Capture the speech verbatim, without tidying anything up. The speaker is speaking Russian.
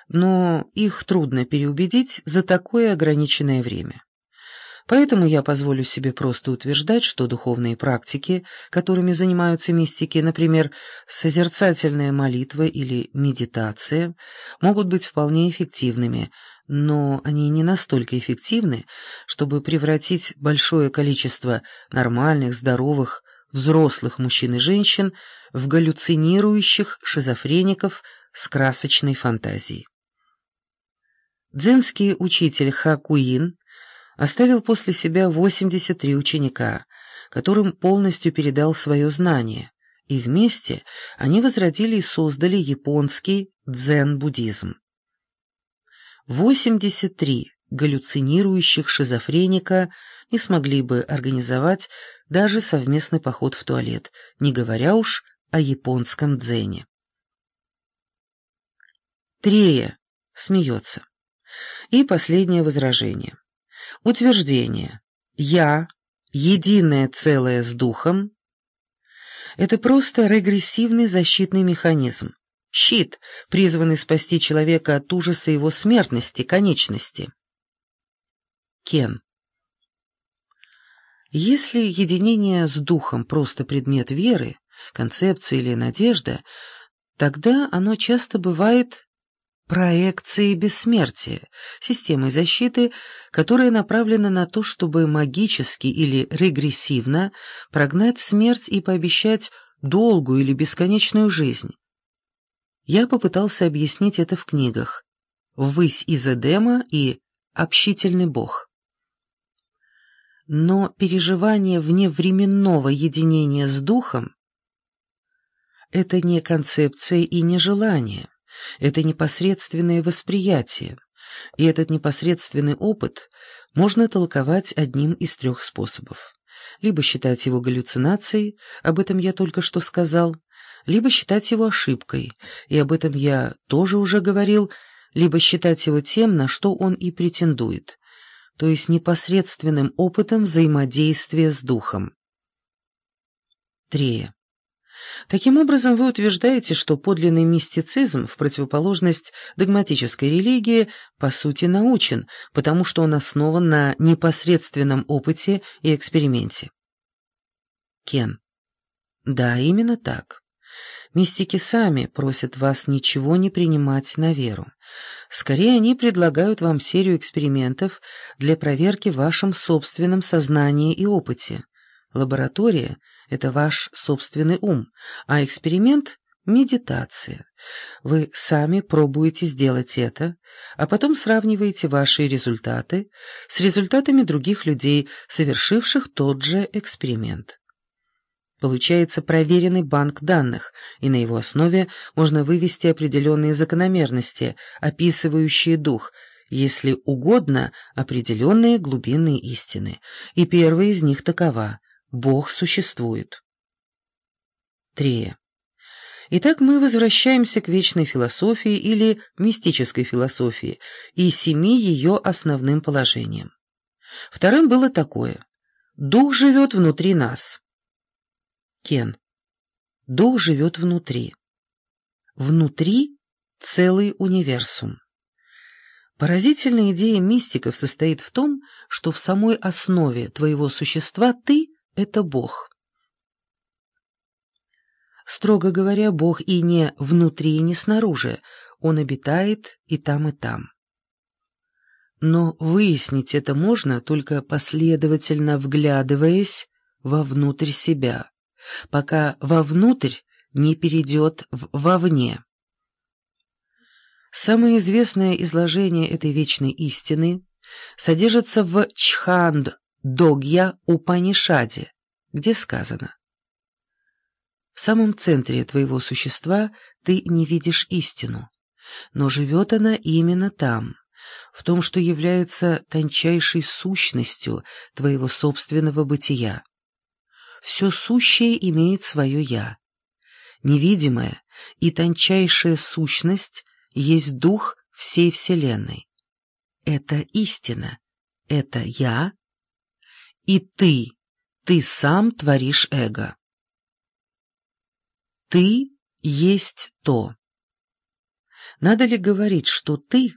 но их трудно переубедить за такое ограниченное время. Поэтому я позволю себе просто утверждать, что духовные практики, которыми занимаются мистики, например, созерцательная молитва или медитация, могут быть вполне эффективными, но они не настолько эффективны, чтобы превратить большое количество нормальных, здоровых, взрослых мужчин и женщин в галлюцинирующих шизофреников с красочной фантазией. Дзенский учитель Ха Куин оставил после себя восемьдесят три ученика, которым полностью передал свое знание, и вместе они возродили и создали японский дзен-буддизм. восемьдесят три галлюцинирующих шизофреника не смогли бы организовать даже совместный поход в туалет, не говоря уж о японском дзене. Трея смеется. И последнее возражение. Утверждение «я» единое целое с духом — это просто регрессивный защитный механизм, щит, призванный спасти человека от ужаса его смертности, конечности. Кен. Если единение с духом просто предмет веры, концепция или надежда, тогда оно часто бывает проекцией бессмертия, системой защиты, которая направлена на то, чтобы магически или регрессивно прогнать смерть и пообещать долгую или бесконечную жизнь. Я попытался объяснить это в книгах «Ввысь из Эдема» и «Общительный Бог». Но переживание вневременного единения с духом — это не концепция и не желание. Это непосредственное восприятие, и этот непосредственный опыт можно толковать одним из трех способов. Либо считать его галлюцинацией, об этом я только что сказал, либо считать его ошибкой, и об этом я тоже уже говорил, либо считать его тем, на что он и претендует, то есть непосредственным опытом взаимодействия с духом. Трея. Таким образом, вы утверждаете, что подлинный мистицизм, в противоположность догматической религии, по сути научен, потому что он основан на непосредственном опыте и эксперименте. Кен. Да, именно так. Мистики сами просят вас ничего не принимать на веру. Скорее, они предлагают вам серию экспериментов для проверки в вашем собственном сознании и опыте. Лаборатория — это ваш собственный ум, а эксперимент — медитация. Вы сами пробуете сделать это, а потом сравниваете ваши результаты с результатами других людей, совершивших тот же эксперимент. Получается проверенный банк данных, и на его основе можно вывести определенные закономерности, описывающие дух, если угодно, определенные глубинные истины. И первая из них такова: Бог существует. Трея. Итак, мы возвращаемся к вечной философии или мистической философии и семи ее основным положениям. Вторым было такое: дух живет внутри нас. Кен. Дух живет внутри. Внутри целый универсум. Поразительная идея мистиков состоит в том, что в самой основе твоего существа ты — это Бог. Строго говоря, Бог и не внутри, и не снаружи, Он обитает и там, и там. Но выяснить это можно, только последовательно вглядываясь вовнутрь себя, пока вовнутрь не перейдет в вовне. Самое известное изложение этой вечной истины содержится в Чханд-догья Упанишаде, где сказано: «В самом центре твоего существа ты не видишь истину, но живет она именно там, в том, что является тончайшей сущностью твоего собственного бытия. Все сущее имеет свое «я». Невидимая и тончайшая сущность есть дух всей Вселенной. Это истина, это «я», и ты, ты сам творишь эго. Ты есть то. Надо ли говорить, что ты